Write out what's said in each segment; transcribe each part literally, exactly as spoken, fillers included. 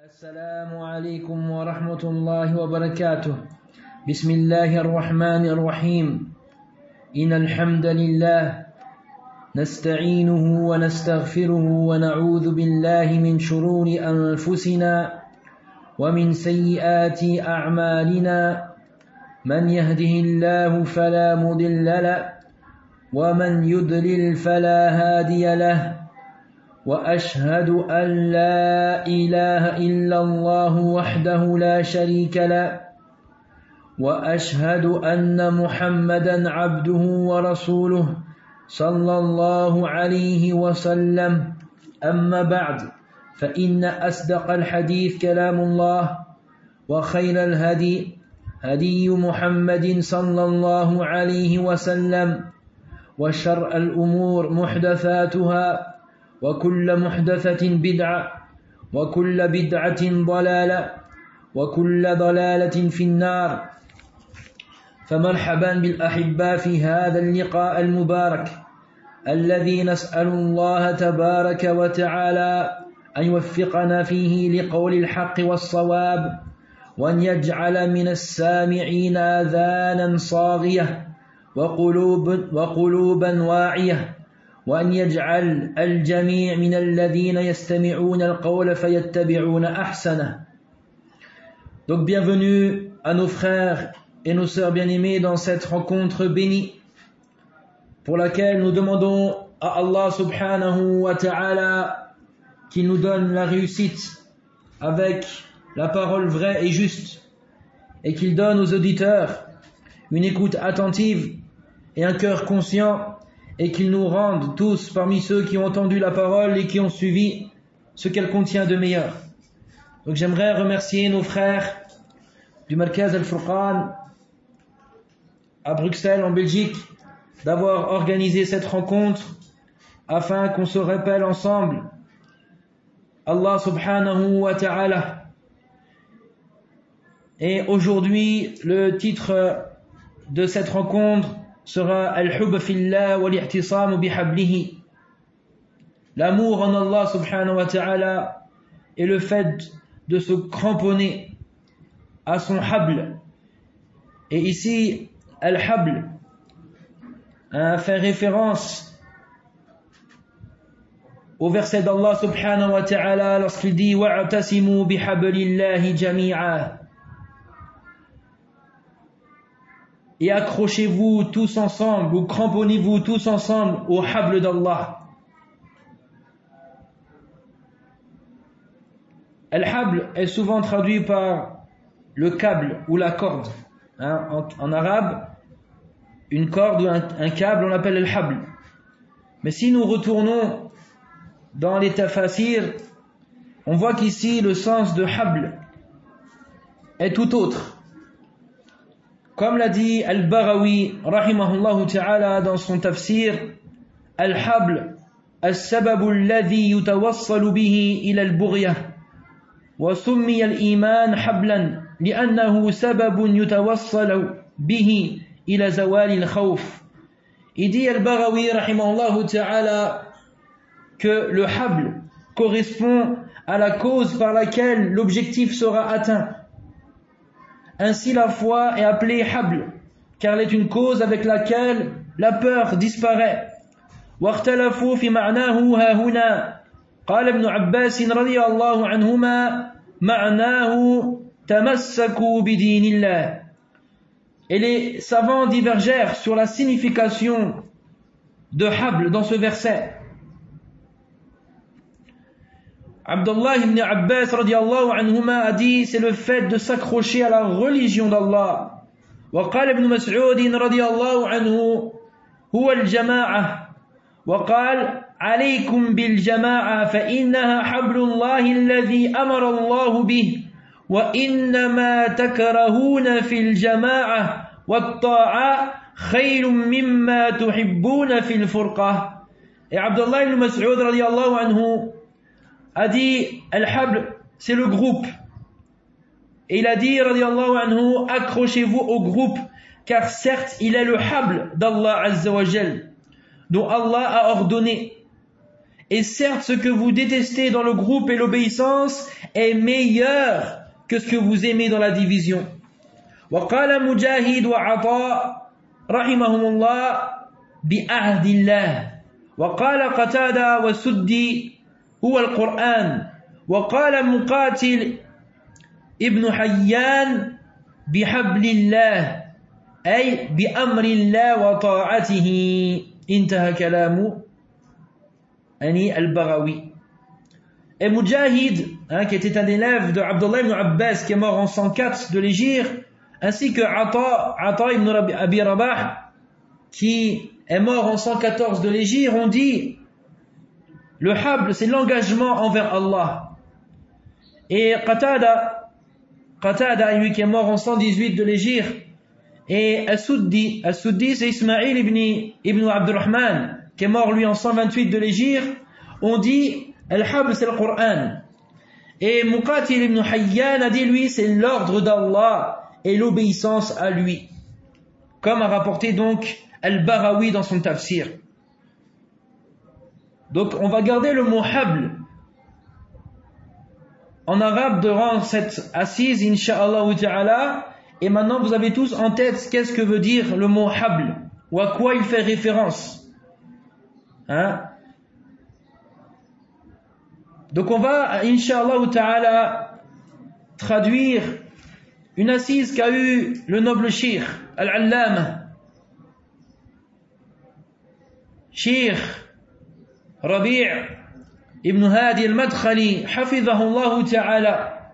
السلام عليكم ورحمة الله وبركاته. بسم الله الرحمن الرحيم. إن الحمد لله نستعينه ونستغفره ونعوذ بالله من شرور أنفسنا ومن سيئات أعمالنا. من يهده الله فلا مضل له ومن يضلل فلا هادي له. وأشهد أن لا إله إلا الله وحده لا شريك له وأشهد أن محمدا عبده ورسوله صلى الله عليه وسلم. أما بعد فإن أصدق الحديث كلام الله وخير الهدي هدي محمد صلى الله عليه وسلم وشر الأمور محدثاتها وكل محدثة بدعة وكل بدعة ضلالة وكل ضلالة في النار. فمرحبا بالأحباء في هذا اللقاء المبارك الذي نسأل الله تبارك وتعالى أن يوفقنا فيه لقول الحق والصواب وأن يجعل من السامعين آذانا صاغية وقلوب وقلوبا واعية وأن يجعل الجميع من الذين يستمعون القول فيتبعون أحسنه. Donc bienvenue à nos frères et nos sœurs bien-aimés dans cette rencontre bénie pour laquelle nous demandons à Allah subhanahu wa ta'ala qu'il nous donne la réussite avec la parole vraie et juste et qu'il donne aux auditeurs une écoute attentive et un cœur conscient et qu'il nous rende tous parmi ceux qui ont entendu la parole et qui ont suivi ce qu'elle contient de meilleur. Donc j'aimerais remercier nos frères du Markaz Al-Furqan à Bruxelles en Belgique d'avoir organisé cette rencontre afin qu'on se rappelle ensemble Allah subhanahu wa ta'ala. Et aujourd'hui le titre de cette rencontre sera Al-Hubb fillah wal-i'tisam bihablihi. L'amour en Allah subhanahu wa ta'ala et le fait de se cramponner à son habl. Et ici, Al-Habl a fait référence au verset d'Allah subhanahu wa ta'ala lorsqu'il dit wa'tasimu bihablillahi jami'a. Et accrochez-vous tous ensemble, ou cramponnez-vous tous ensemble au habl d'Allah. Al-habl est souvent traduit par le câble ou la corde. Hein, en, en arabe, une corde ou un, un câble, on l'appelle al-habl. Mais si nous retournons dans les tafasir, on voit qu'ici le sens de habl est tout autre. Comme l'a dit Al-Baghawi rahimahullah ta'ala dans son tafsir, Al-habl al-sababu alladhi yutawassalu bihi ila al-bughyah wa summiya al-iman hablan li'annahu sababun yutawassalu bihi ila zawali al-khawf. Il dit Al-Baghawi rahimahullah ta'ala que le habl correspond à la cause par laquelle l'objectif sera atteint. Ainsi la foi est appelée habl, car elle est une cause avec laquelle la peur disparaît. واختلفوا في معناه ها هنا قال ابن عباس رضي الله عنهما معناه تمسكوا بدين الله. Et les savants divergèrent sur la signification de habl dans ce verset. Abdullah ibn Abbas radiallahu anhuma a dit c'est le fait de s'accrocher à la religion d'Allah. وقال ابن مسعود رضي الله عنه هو الجماعة وقال عليكم بالجماعة فإنها حبل الله الذي أمر الله به وإنما تكرهون في الجماعة والطاعة خير مما تحبون في الفرقة. Et Abdullah ibn Mas'ud radiallahu anhu a dit Al-Habl, c'est le groupe. Et il a dit, radiyallahu anhu, accrochez-vous au groupe, car certes, il est le Habl d'Allah Azza wa Jal, dont Allah a ordonné. Et certes, ce que vous détestez dans le groupe et l'obéissance est meilleur que ce que vous aimez dans la division. وقال مجاهد وعطاء رحمهم الله بعهد الله. وقال قتادة والسدي هو القرآن. وقال مقاتل ابن حيان بحبل الله أي بأمر الله وطاعته. انتهى كلام Ani al-Barawi. Et Mujahid, hein, qui était un élève de Abdullah ibn Abbas, qui est mort en cent quatre de l'Hégire, ainsi que Ata, Ata ibn Abi Rabah, qui est mort en cent quatorze de l'Hégire, ont dit le habl, c'est l'engagement envers Allah. Et Qatada, Qatada, lui qui est mort en cent dix-huit de l'Hégire, et As-Suddi, As-Suddi c'est Ismaïl ibn, ibn Abdurrahman, qui est mort lui en cent vingt-huit de l'Hégire, on dit Al-Habl c'est le Coran. Et Muqatil ibn Hayyan a dit lui c'est l'ordre d'Allah et l'obéissance à lui. Comme a rapporté donc Al-Barawi dans son tafsir. Donc on va garder le mot Habl en arabe durant cette assise, Inch'Allah ta'ala. Et maintenant vous avez tous en tête qu'est-ce que veut dire le mot Habl, ou à quoi il fait référence. Hein? Donc on va, Inch'Allah ta'ala, traduire une assise qu'a eu le noble Cheikh Al-Allama Cheikh Rabi' ibn Hadi al-Madkhali hafidhahullah ta'ala,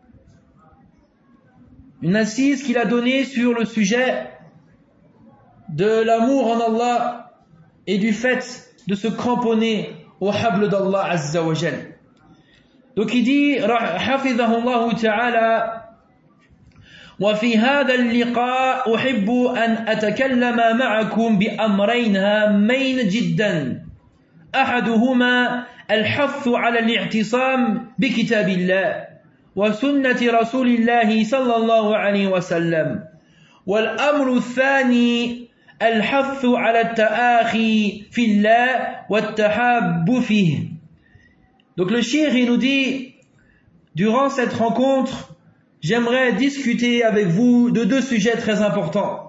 une assise qu'il a donnée sur le sujet de l'amour en Allah et du fait de se cramponner au habl d'Allah Azza wa Jal. Donc il dit hafidhahullah ta'ala وفي هذا اللقاء أحب أن أتكلم معكم بأمرين هامين جدا أحدهما الحث على الاعتصام بكتاب الله وسنة رسول الله صلى الله عليه وسلم والأمر الثاني الحث على التآخي في الله والتحاب فيه. Donc le cheikh il nous dit, durant cette rencontre, j'aimerais discuter avec vous de deux sujets très importants.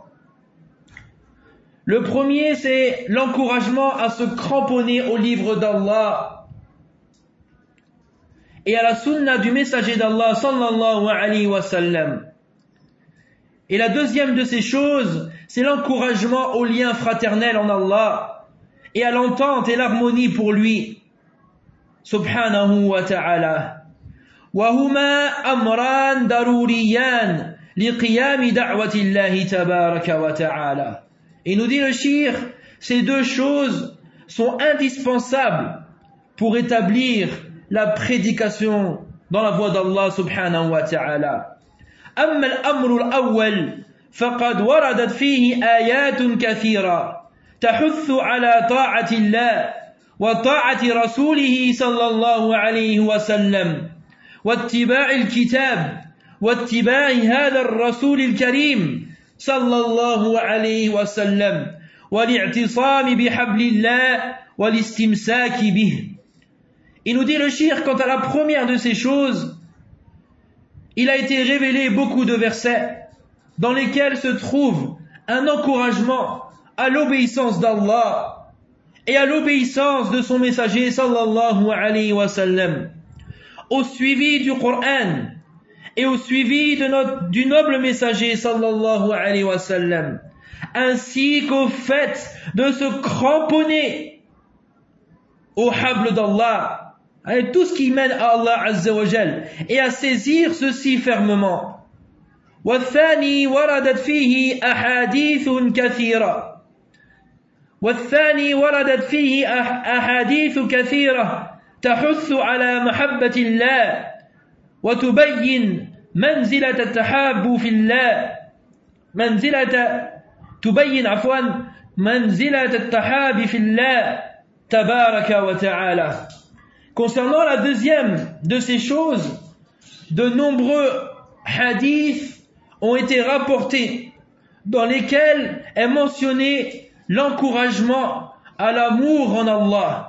Le premier, c'est l'encouragement à se cramponner au livre d'Allah et à la sunna du messager d'Allah sallallahu alayhi wa sallam. Et la deuxième de ces choses, c'est l'encouragement au lien fraternel en Allah et à l'entente et l'harmonie pour lui, subhanahu wa ta'ala. وهما أمران ضروريان لقيام دعوة الله تبارك وتعالى. Et nous dit le cheikh, ces deux choses sont indispensables pour établir la prédication dans la voie d'Allah subhanahu wa ta'ala. أما الأمر الأول فقد وردت فيه آيات كثيرة تحث على طاعة الله وطاعة رسوله صلى الله عليه وسلم واتباع الكتاب واتباع هذا الرسول الكريم صلى الله عليه وسلم والاعتصام بحبل الله والاستمساك به. Il nous dit le cheikh, quant à la première de ces choses, il a été révélé beaucoup de versets dans lesquels se trouve un encouragement à l'obéissance d'Allah et à l'obéissance de son messager sallallahu alayhi wa sallam, au suivi du Coran et au suivi de notre, du noble messager sallallahu alayhi wa sallam, ainsi qu'au fait de se cramponner au habl d'Allah, avec tout ce qui mène à Allah Azza wa Jal, et à saisir ceci fermement. والثاني وردت فيه أحاديث كثيرة والثاني وردت فيه أحاديث كثيرة تحث على محبة الله وتبين منزلة التحاب في الله منزلة تبين عفوا منزلة التحاب في الله تبارك وتعالى. Concernant la deuxième de ces choses, de nombreux hadiths ont été rapportés dans lesquels est mentionné l'encouragement à l'amour en Allah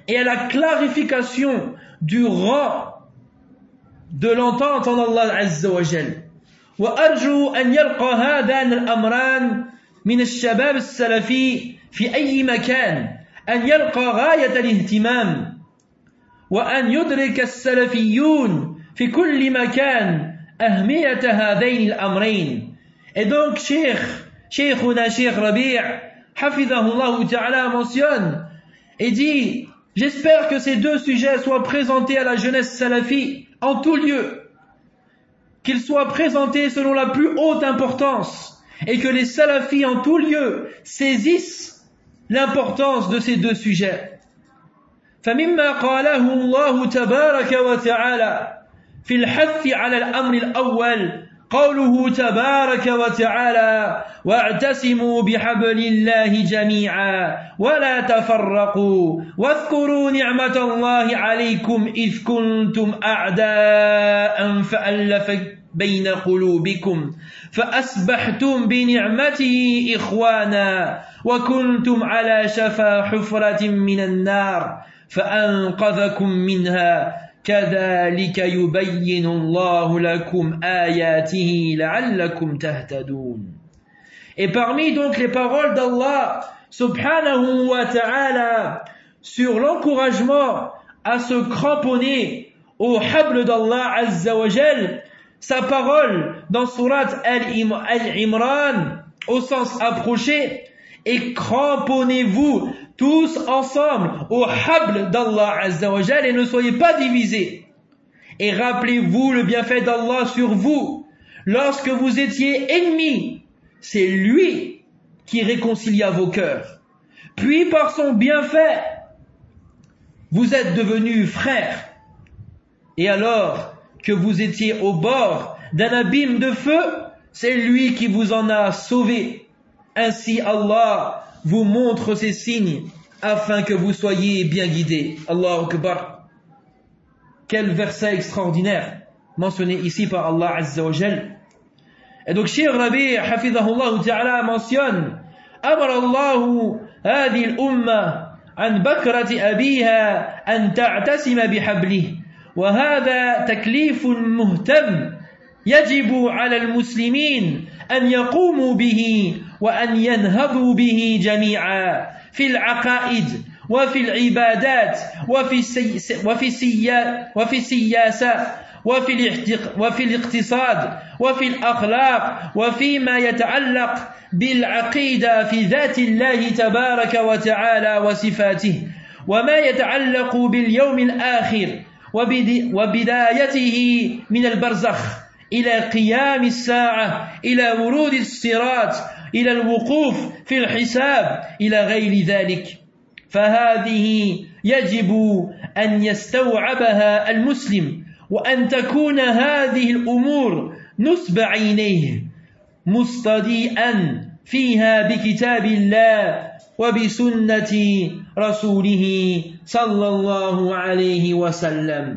et à la clarification du rang de l'entente en Allah Azza wa Jal. وأرجو أن يلقى هذان الأمران من الشباب السلفي في أي مكان أن يلقى غاية الاهتمام وأن يدرك السلفيون في كل مكان أهمية هذين الأمرين. Et donc Cheikh, Cheikhuna Cheikh Rabi' Hafidahullah Ta'ala mentionne et dit: j'espère que ces deux sujets soient présentés à la jeunesse salafi en tout lieu, qu'ils soient présentés selon la plus haute importance et que les salafis en tout lieu saisissent l'importance de ces deux sujets. فمما قاله الله تبارك وتعالى في الحث على الأمر الأول قوله تبارك وتعالى واعتصموا بحبل الله جميعا ولا تفرقوا واذكروا نعمة الله عليكم إذ كنتم أعداء فألف بين قلوبكم فأصبحتم بنعمته إخوانا وكنتم على شفا حفرة من النار فأنقذكم منها كذلك يبين الله لكم آياته لعلكم تهتدون. Et parmi donc les paroles d'Allah subhanahu wa ta'ala sur l'encouragement à se cramponner au habl d'Allah azza wa jal, sa parole dans surat Al-Imran au sens approché, et cramponnez-vous tous ensemble au habl d'Allah azza wa jal et ne soyez pas divisés. Et rappelez-vous le bienfait d'Allah sur vous lorsque vous étiez ennemis. C'est lui qui réconcilia vos cœurs. Puis par son bienfait, vous êtes devenus frères. Et alors que vous étiez au bord d'un abîme de feu, c'est lui qui vous en a sauvés. Ainsi Allah vous montre ces signes afin que vous soyez bien guidés. Allahu Akbar. Quel verset extraordinaire mentionné ici par Allah Azza wa Jal. Et donc Cheikh Rabi' Hafidahullah Ta'ala mentionne: Amar Allahu hadhihi al-umma an bakrati abiha an ta'tasima bihablihi wa hadha taklifun muhtam yajibu 'ala al-muslimin an yaqumu bihi وأن ينهضوا به جميعا في العقائد وفي العبادات وفي السي... وفي السيا... وفي السياسة وفي الاحتق... وفي الاقتصاد وفي الأخلاق وفيما يتعلق بالعقيدة في ذات الله تبارك وتعالى وصفاته وما يتعلق باليوم الآخر وبد... وبدايته من البرزخ إلى قيام الساعة إلى ورود الصراط إلى الوقوف في الحساب إلى غير ذلك فهذه يجب أن يستوعبها المسلم وأن تكون هذه الأمور نصب عينيه مستضيئا فيها بكتاب الله وبسنة رسوله صلى الله عليه وسلم.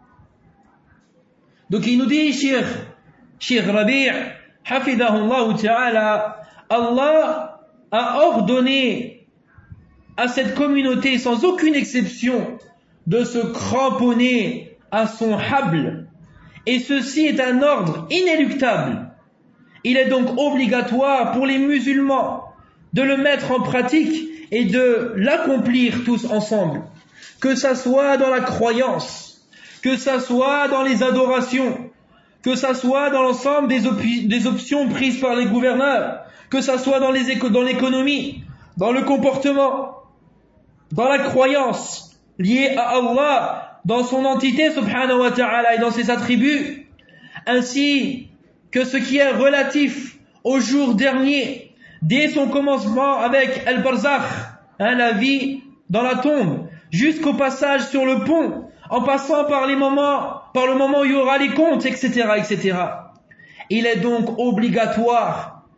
Donc il nous dit, Cheikh, Cheikh Rabi' Hafidahullah Ta'ala, Allah a ordonné à cette communauté sans aucune exception de se cramponner à son habl, et ceci est un ordre inéluctable. Il est donc obligatoire pour les musulmans de le mettre en pratique et de l'accomplir tous ensemble, que ça soit dans la croyance, que ça soit dans les adorations, que ça soit dans l'ensemble des, op- des options prises par les gouverneurs, que ça soit dans, les éco- dans l'économie, dans le comportement, dans la croyance liée à Allah, dans son entité subhanahu wa ta'ala et dans ses attributs, ainsi que ce qui est relatif au jour dernier, dès son commencement avec Al-Barzakh, hein, la vie dans la tombe, jusqu'au passage sur le pont, en passant par les moments, par le moment où il y aura les comptes, et cetera, et cetera. Il est donc obligatoire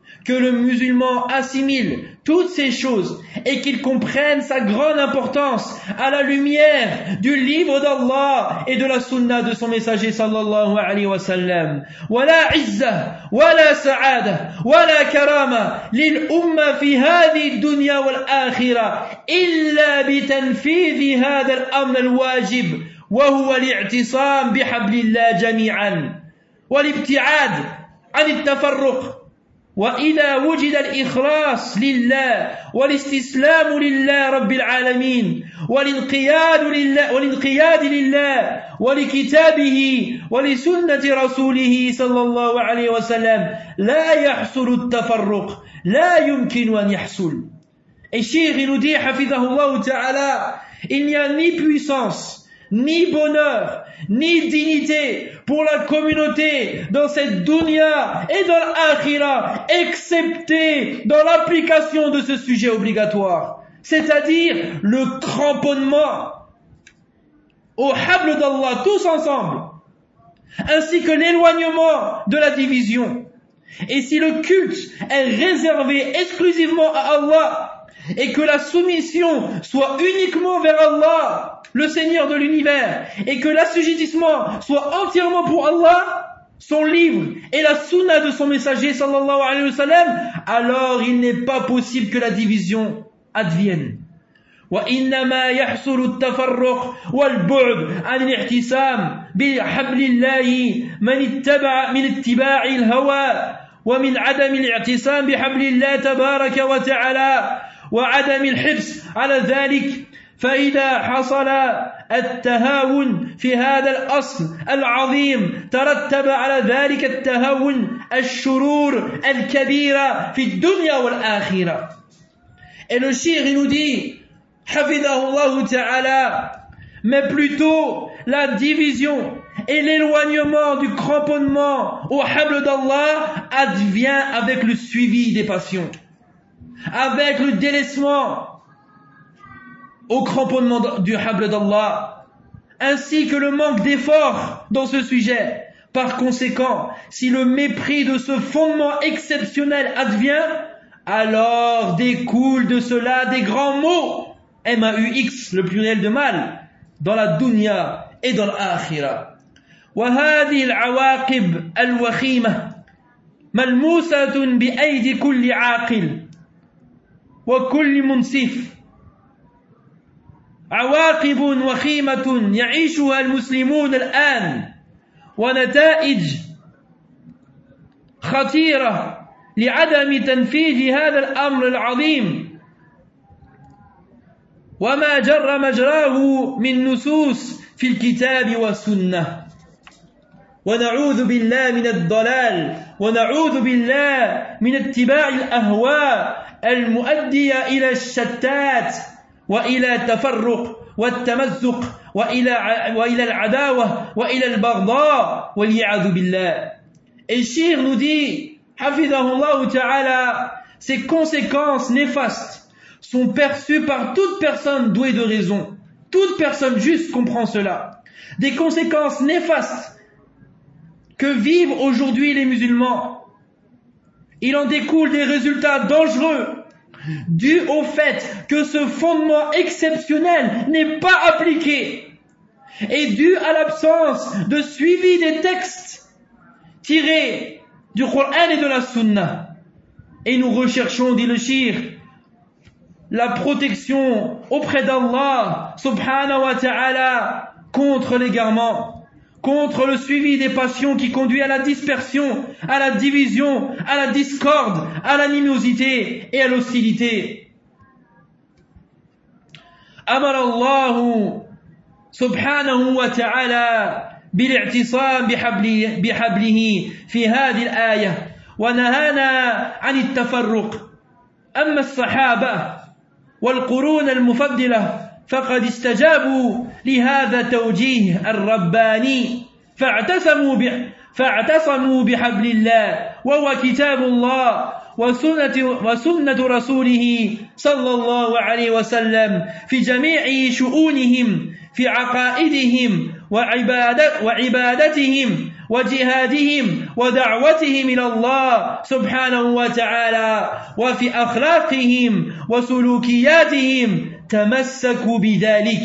que le musulman assimile toutes ces choses et qu'il comprenne sa grande importance à la lumière du livre d'Allah et de la sunna de son messager sallallahu alayhi wa sallam. ولا عزة ولا سعادة ولا كرامة للأمة في هذه الدنيا والآخرة إلا بتنفيذ هذا الأمر الواجب وهو الاعتصام بحبل الله جميعا والابتعاد عن التفرق. وإذا وجد الإخلاص لله والاستسلام لله رب العالمين والانقياد لله والانقياد لله ولكتابه ولسنة رسوله صلى الله عليه وسلم لا يحصل التفرق لا يمكن أن يحصل. Et Cheikh il nous dit حفظه ta'ala, il n'y a ni puissance ni bonheur, ni dignité pour la communauté dans cette dunya et dans l'akhira, excepté dans l'application de ce sujet obligatoire, c'est-à-dire le cramponnement au habl d'Allah tous ensemble, ainsi que l'éloignement de la division. Et si le culte est réservé exclusivement à Allah et que la soumission soit uniquement vers Allah, le Seigneur de l'univers, et que l'assujettissement soit entièrement pour Allah, son livre et la sunna de son messager sallallahu alayhi wa sallam, alors il n'est pas possible que la division advienne. وإنما يحصل التفرق والبعد عن الاعتصام بحبل الله من اتبع من اتباع الهوى ومن عدم الاعتصام بحبل الله تبارك وتعالى وعدم الحرص على ذلك. فإذا حصل التهاون في هذا الأصل العظيم ترتب على ذلك التهاون الشرور الكبيرة في الدنيا والآخرة. Et le shir il nous dit حفظه ta'ala, mais plutôt la division et l'éloignement du cramponnement au habl d'Allah advient avec le suivi des passions, avec le délaissement au cramponnement du habl d'Allah, ainsi que le manque d'effort dans ce sujet. Par conséquent, si le mépris de ce fondement exceptionnel advient, alors découle de cela des grands maux, M A U X, le pluriel de mal, dans la dunya et dans l'akhira. وهذه العواقب الوخيمة ملموسة بأيدي كل عاقل وكل منصف. عواقب وخيمة يعيشها المسلمون الآن ونتائج خطيرة لعدم تنفيذ هذا الأمر العظيم وما جر مجراه من نصوص في الكتاب والسنة. ونعوذ بالله من الضلال ونعوذ بالله من اتباع الأهواء المؤدية إلى الشتات وإلى التفرق والتمزق وإلى وإلى العداوة وإلى البغضاء والعياذ بالله. Et Shir nous dit, حفظه ta'ala, ces conséquences néfastes sont perçues par toute personne douée de raison. Toute personne juste comprend cela. Des conséquences néfastes que vivent aujourd'hui les musulmans. Il en découle des résultats dangereux dû au fait que ce fondement exceptionnel n'est pas appliqué et dû à l'absence de suivi des textes tirés du Coran et de la Sunna. Et nous recherchons, dit le shir, la protection auprès d'Allah subhanahu wa ta'ala contre l'égarement, contre le suivi des passions qui conduit à la dispersion, à la division, à la discorde, à l'animosité et à l'hostilité. Amar Allah subhanahu wa ta'ala بالاعتصام بحبله, بحبله في هذه الآية ونهانا عن التفرق. أما الصحابة والقرون المفضلة فقد استجابوا لهذا التوجيه الرباني فاعتصموا فاعتصموا بحبل الله وهو كتاب الله وسنة, وسنة رسوله صلى الله عليه وسلم في جميع شؤونهم في عقائدهم وعبادت وعبادتهم وجهادهم ودعوتهم إلى الله سبحانه وتعالى وفي أخلاقهم وسلوكياتهم تمسكوا بذلك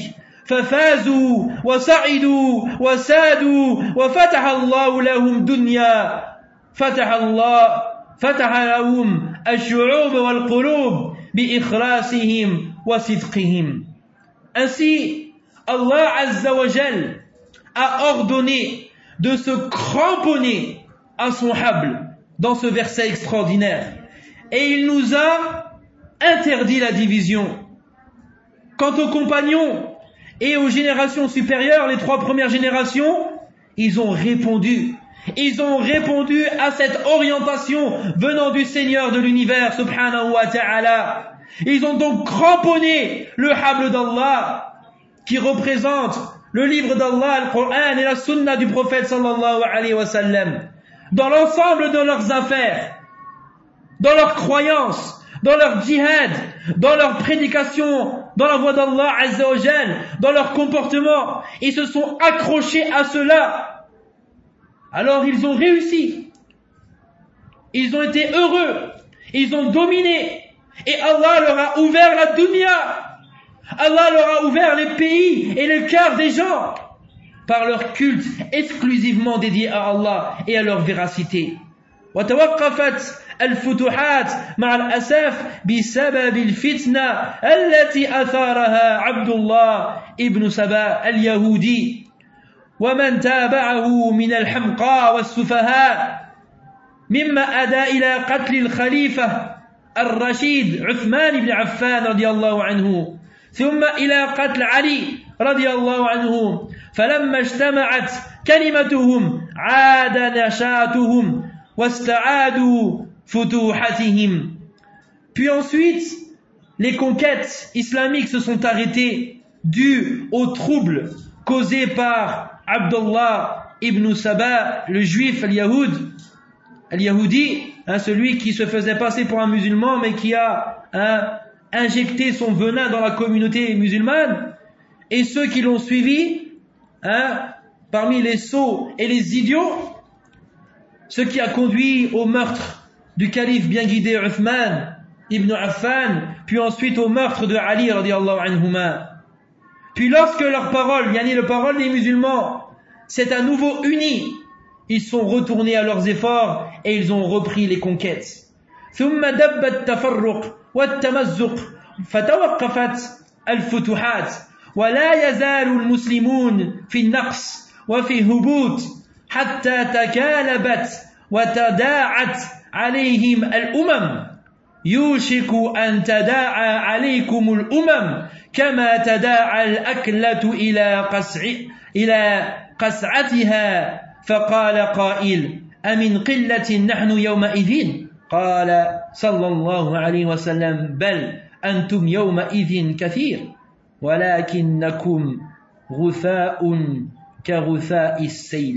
ففازوا وسعدوا وسادوا وفتح الله لهم دنيا فتح الله فتح لهم الشعوب والقلوب بإخلاصهم وصدقهم. Ainsi, Allah Azza wa Jal a ordonné de se cramponner à son hable dans ce verset extraordinaire. Et il nous a interdit la division. Quant aux compagnons et aux générations supérieures, les trois premières générations, ils ont répondu. Ils ont répondu à cette orientation venant du Seigneur de l'univers, subhanahu wa ta'ala. Ils ont donc cramponné le hable d'Allah, qui représente le livre d'Allah, le Coran et la sunna du prophète sallallahu alayhi wa sallam, dans l'ensemble de leurs affaires, dans leurs croyances, dans leur djihad, dans leur prédication, dans la voie d'Allah Azza wa Jal, dans leur comportement. Ils se sont accrochés à cela. Alors ils ont réussi. Ils ont été heureux. Ils ont dominé. Et Allah leur a ouvert la dunya. Allah leur a ouvert les pays et les cœurs des gens par leur culte exclusivement dédié à Allah et à leur véracité. وتوقفت الفتوحات مع الأسف بسبب الفتنة التي أثارها عبد الله ابن سبا اليهودي ومن تابعه من الحمقى والسفهاء مما أدى إلى قتل الخليفة الرشيد عثمان بن عفان رضي الله عنه ثم إلى قتل علي رضي الله عنه فلما اجتمعت كلمتهم عاد نشاطهم واستعادوا فتوحتهم. Puis ensuite, les conquêtes islamiques se sont arrêtées dues aux troubles causés par Abdullah ibn Saba, le juif al-Yahoud, al-Yahoudi, hein, celui qui se faisait passer pour un musulman mais qui a hein, injecté son venin dans la communauté musulmane, et ceux qui l'ont suivi, hein, parmi les sots et les idiots, ce qui a conduit au meurtre du calife bien guidé Uthman ibn Affan, puis ensuite au meurtre de Ali radiyallahu anhuma. Puis lorsque leur parole, yani la parole des musulmans, s'est à nouveau unie, ils sont retournés à leurs efforts et ils ont repris les conquêtes. ثم دب التفرق والتمزق فتوقفت الفتوحات ولا يزال المسلمون في النقص وفي هبوط حتى تكالبت وتداعت عليهم الأمم يوشك أن تداعى عليكم الأمم كما تداعى الأكلة إلى قسع إلى قسعتها فقال قائل أمن قلة نحن يومئذ قال صلى الله عليه وسلم بل أنتم يومئذ كثير ولكنكم غثاء كغثاء السيل.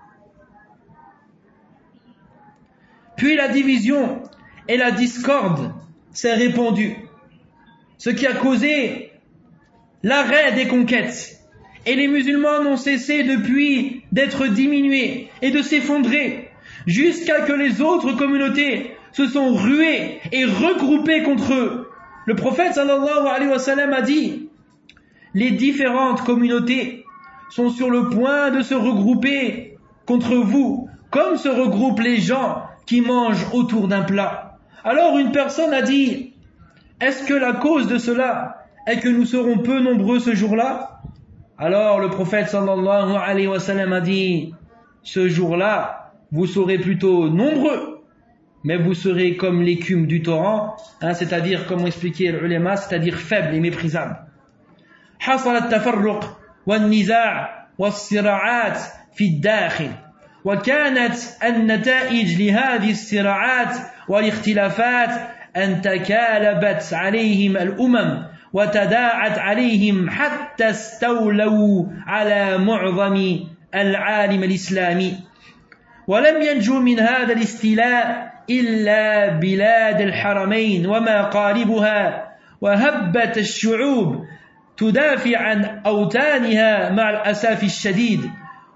Puis la division et la discorde s'est répandue, ce qui a causé l'arrêt des conquêtes. Et les musulmans n'ont cessé depuis d'être diminués et de s'effondrer, jusqu'à que les autres communautés se sont ruées et regroupées contre eux. Le prophète sallallahu alayhi wa sallam a dit, les différentes communautés sont sur le point de se regrouper contre vous, comme se regroupent les gens qui mangent autour d'un plat. Alors une personne a dit, est-ce que la cause de cela est que nous serons peu nombreux ce jour-là? Alors le prophète sallallahu alayhi wa sallam a dit, ce jour-là, vous serez plutôt nombreux, mais vous serez comme l'écume du torrent, hein, c'est-à-dire, comme expliquait l'ulama, c'est-à-dire faible et méprisable. حصل التفرق والنزاع والصراعات في الداخل وكانت النتائج لهذه الصراعات والاختلافات أن تكالبت عليهم الأمم وتداعت عليهم حتى استولوا على معظم العالم الإسلامي ولم ينجو من هذا الاستيلاء إلا بلاد الحرمين وما قاربها وهبت الشعوب تدافع عن أوطانها مع الأسف الشديد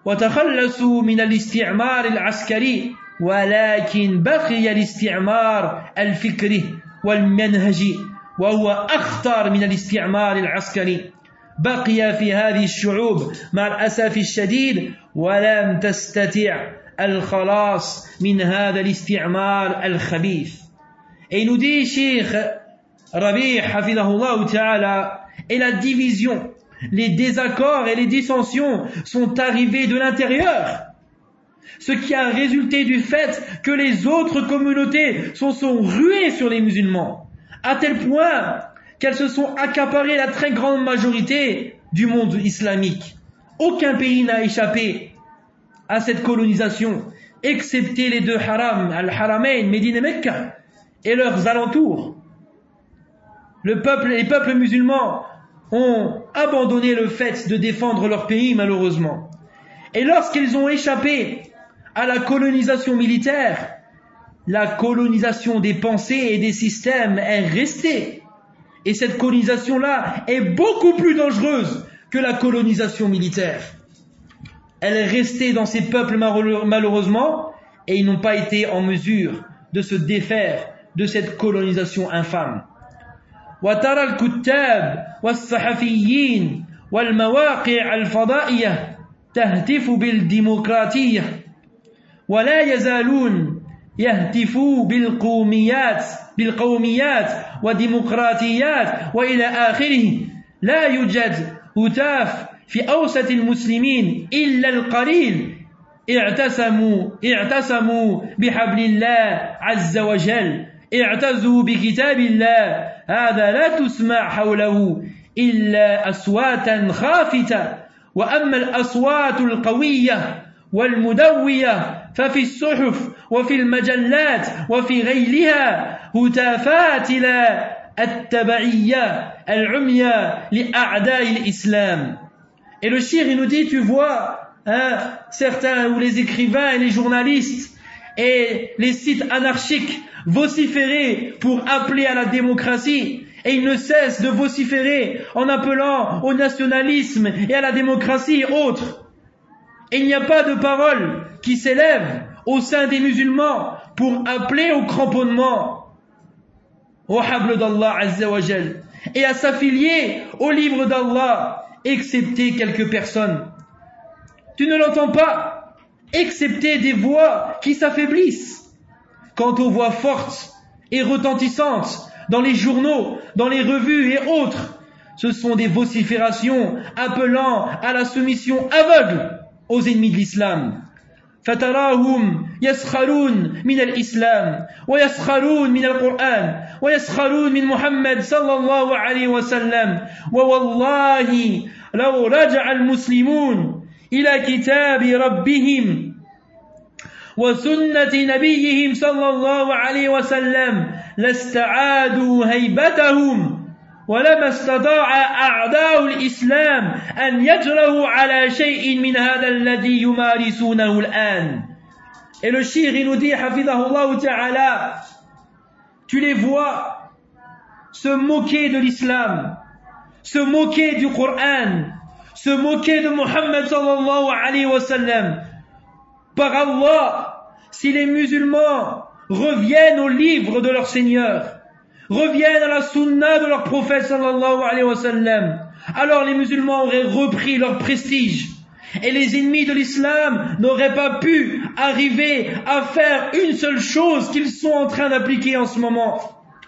وتخلصوا من الاستعمار العسكري ولكن بقي الاستعمار الفكري والمنهجي وهو أخطر من الاستعمار العسكري بقي في هذه الشعوب مع الأسف الشديد ولم تستطع الخلاص من هذا الاستعمار الخبيث. Et il nous dit, Cheikh Rabi' hafidahullah ta'ala, et la division, les désaccords et les dissensions sont arrivés de l'intérieur, ce qui a résulté du fait que les autres communautés se sont ruées sur les musulmans, à tel point qu'elles se sont accaparées la très grande majorité du monde islamique. Aucun pays n'a échappé à cette colonisation, excepté les deux harams, Al-Haramain, Médine et Mecca, et leurs alentours. Le peuple, les peuples musulmans ont abandonné le fait de défendre leur pays, malheureusement. Et lorsqu'ils ont échappé à la colonisation militaire, la colonisation des pensées et des systèmes est restée. Et cette colonisation-là est beaucoup plus dangereuse que la colonisation militaire. Elle est restée dans ces peuples malheureusement, et ils n'ont pas été en mesure de se défaire de cette colonisation infâme. وترى الكتاب والصحفيين والمواقع الفضائية تهتف بالديمقراطية ولا يزالون يهتفوا بالقوميات بالقوميات وديمقراطيات وإلى آخره. لا يوجد هتاف في أوسط المسلمين إلا القليل اعتصموا اعتصموا بحبل الله عز وجل اعتزوا بكتاب الله هذا لا تسمع حوله إلا أصواتا خافتة. وأما الأصوات القوية والمدوية ففي الصحف وفي المجلات وفي غيرها هتافات إلى التبعية العمية لأعداء الإسلام. Et le shir il nous dit, tu vois, hein, certains ou les écrivains et les journalistes et les sites anarchiques vociférer pour appeler à la démocratie, et ils ne cessent de vociférer en appelant au nationalisme et à la démocratie et autres. Et il n'y a pas de parole qui s'élève au sein des musulmans pour appeler au cramponnement au habl d'Allah Azza wa Jal et à s'affilier au livre d'Allah, excepté quelques personnes. Tu ne l'entends pas, excepté des voix qui s'affaiblissent. Quant aux voix fortes et retentissantes dans les journaux, dans les revues et autres, ce sont des vociférations appelant à la soumission aveugle aux ennemis de l'islam. فتراهم يسخرون من الإسلام ويسخرون من القرآن ويسخرون من محمد صلى الله عليه وسلم ووالله لو رجع المسلمون إلى كتاب ربهم وسنة نبيهم صلى الله عليه وسلم لاستعادوا هيبتهم ولما استطاع أعداء الإسلام أن يجرؤوا على شيء من هذا الذي يمارسونه الآن. Et le shir il nous dit hafidahullah ta'ala, tu les vois se moquer de l'islam, se moquer du Coran, se moquer de Muhammad sallallahu alayhi wa sallam. Par Allah, si les musulmans reviennent au livre de leur Seigneur, reviennent à la sunna de leur prophète sallallahu alayhi wa sallam, alors les musulmans auraient repris leur prestige et les ennemis de l'islam n'auraient pas pu arriver à faire une seule chose qu'ils sont en train d'appliquer en ce moment.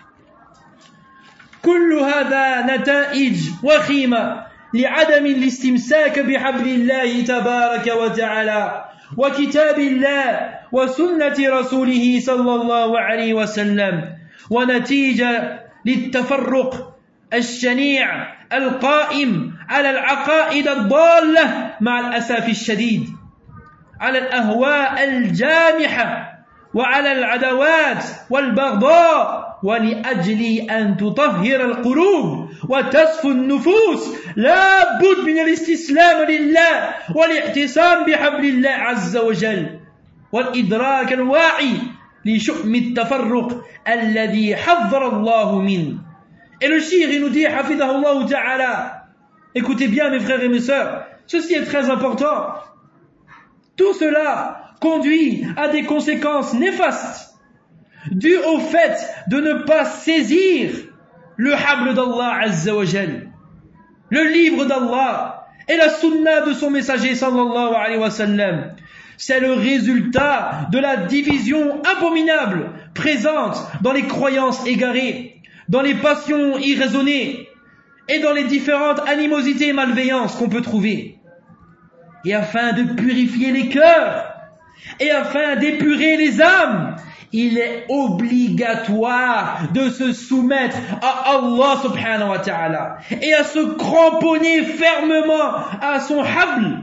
كل هذا نتائج وخيمة لعدم الاستمساك بحبل الله تبارك وتعالى وكتاب الله وسنة رسوله صلى الله عليه وسلم ونتيجة للتفرق الشنيع القائم على العقائد الضالة مع الأسف الشديد على الأهواء الجامحة وعلى العداوات والبغضاء ولأجل أن تطهر القلوب وتصفو النفوس لا بد من الاستسلام لله والاعتصام بحبل الله عز وجل والإدراك الواعي لشؤم التفرق الذي حذر الله منه. Et le shir il nous dit hafidahullah ta'ala, écoutez bien mes frères et mes sœurs, ceci est très important. Tout cela conduit à des conséquences néfastes, dues au fait de ne pas saisir le habl d'Allah Azza wa Jal, le livre d'Allah et la sunna de son messager sallallahu alayhi wa sallam. C'est le résultat de la division abominable présente dans les croyances égarées, dans les passions irraisonnées et dans les différentes animosités et malveillances qu'on peut trouver. Et afin de purifier les cœurs et afin d'épurer les âmes, il est obligatoire de se soumettre à Allah subhanahu wa ta'ala et à se cramponner fermement à son habl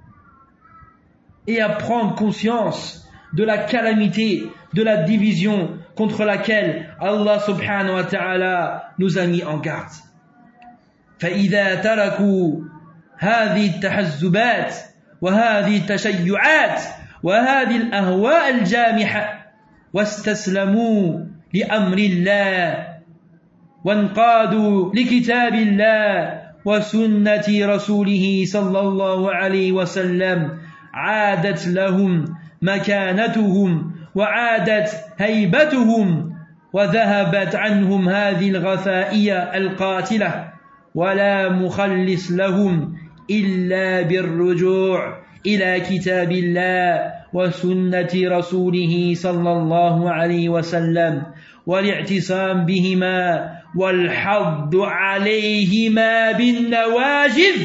et à prendre conscience de la calamité, de la division contre laquelle Allah subhanahu wa ta'ala nous a mis en garde. فإذا تركوا هذه التحزبات وهذه التشيعات وهذه الأهواء الجامحة واستسلموا لأمر الله وانقادوا لكتاب الله وسنة رسوله صلى الله عليه وسلم عادت لهم مكانتهم وعادت هيبتهم وذهبت عنهم هذه الغثائية القاتلة ولا مخلص لهم إلا بالرجوع إلى كتاب الله وسنة رسوله صلى الله عليه وسلم والاعتصام بهما والحض عليهما بالنواجذ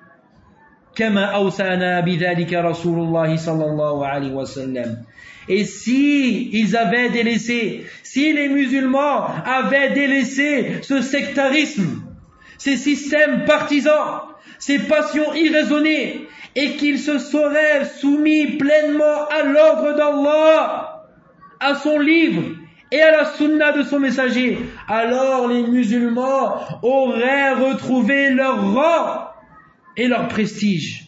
كما أوصانا بذلك رسول الله صلى الله عليه وسلم. Et si ils avaient délaissé, si les musulmans avaient délaissé ce sectarisme, ces systèmes partisans, ces passions irraisonnées, et qu'ils se seraient soumis pleinement à l'ordre d'Allah, à son livre et à la sunna de son messager, alors les musulmans auraient retrouvé leur rang et leur prestige.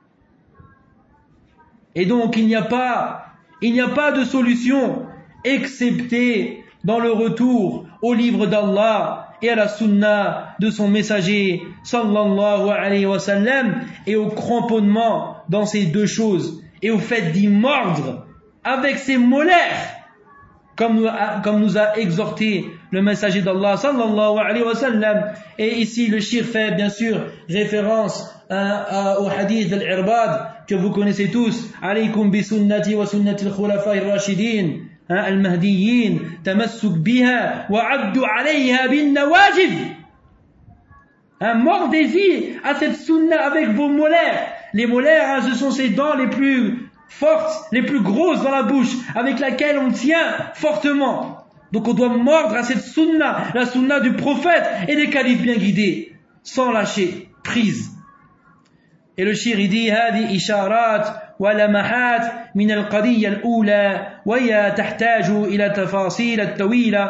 Et donc il n'y a pas, il n'y a pas de solution excepté dans le retour au livre d'Allah et à la sunna de son messager sallallahu alayhi wa sallam et au cramponnement dans ces deux choses et au fait d'y mordre avec ses molaires comme nous a, comme nous a exhorté le messager d'Allah sallallahu alayhi wa sallam. Et ici le shir fait bien sûr référence à, à, au hadith d'Al-Irbad que vous connaissez tous, alaykum bi sunnati wa sunnati al-khulafa'i ar-rashidin al-mahdiyyin tamassuk biha wa 'addu 'alayha bin nawajid. Un mordez-y à cette sunna avec vos molaires. Les molaires, hein, ce sont ces dents les plus fortes, les plus grosses dans la bouche, avec laquelle on tient fortement. Donc on doit mordre à cette sunna, la sunna du prophète et des califes bien guidés, sans lâcher prise. Et le shir il dit هذه إشارات ولمحات من القضية الأولى وهي تحتاج إلى تفاصيل الطويلة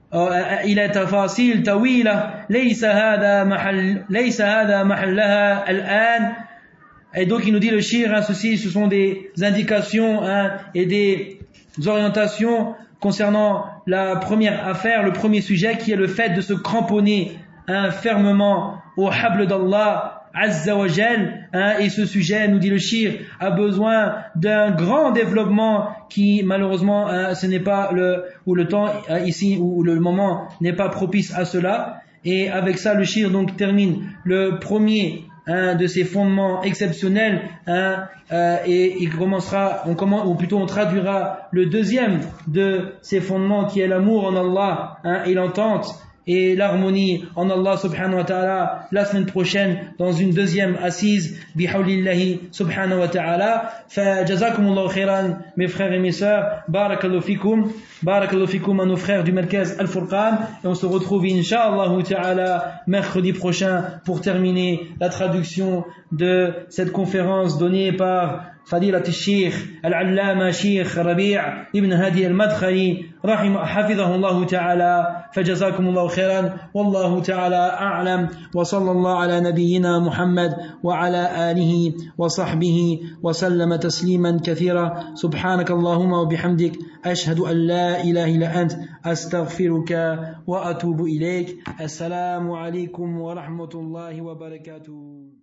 إلى تفاصيل طويلة ليس هذا محل ليس هذا محلها الآن. Et donc il nous dit le shir, hein, ceci ce sont des indications, hein, et des orientations concernant la première affaire, le premier sujet qui est le fait de se cramponner, hein, fermement au habl d'Allah Azza wa Jal, hein, et ce sujet, nous dit le shir, a besoin d'un grand développement qui malheureusement, hein, ce n'est pas le ou le temps hein, ici où le moment n'est pas propice à cela. Et avec ça le shir donc termine le premier, hein, de ces fondements exceptionnels, hein, euh, et il commencera, on commence, ou plutôt on traduira le deuxième de ces fondements qui est l'amour en Allah, hein, et l'entente et l'harmonie en Allah subhanahu wa ta'ala la semaine prochaine dans une deuxième assise bihawlillahi subhanahu wa ta'ala. Fa jazakumullahu khairan mes frères et mes sœurs, barakallahu fikum, barakallahu fikum à nos frères du Merkaz Al-Furqan, et on se retrouve incha'Allah ta'ala mercredi prochain pour terminer la traduction de cette conférence donnée par فضيلة الشيخ العلامة شيخ ربيع ابن هادي المدخلي رحمه حفظه الله تعالى. فجزاكم الله خيرا والله تعالى أعلم، وصلى الله على نبينا محمد وعلى آله وصحبه وسلم تسليما كثيرا. سبحانك اللهم وبحمدك أشهد أن لا إله إلا أنت أستغفرك وأتوب إليك. السلام عليكم ورحمة الله وبركاته.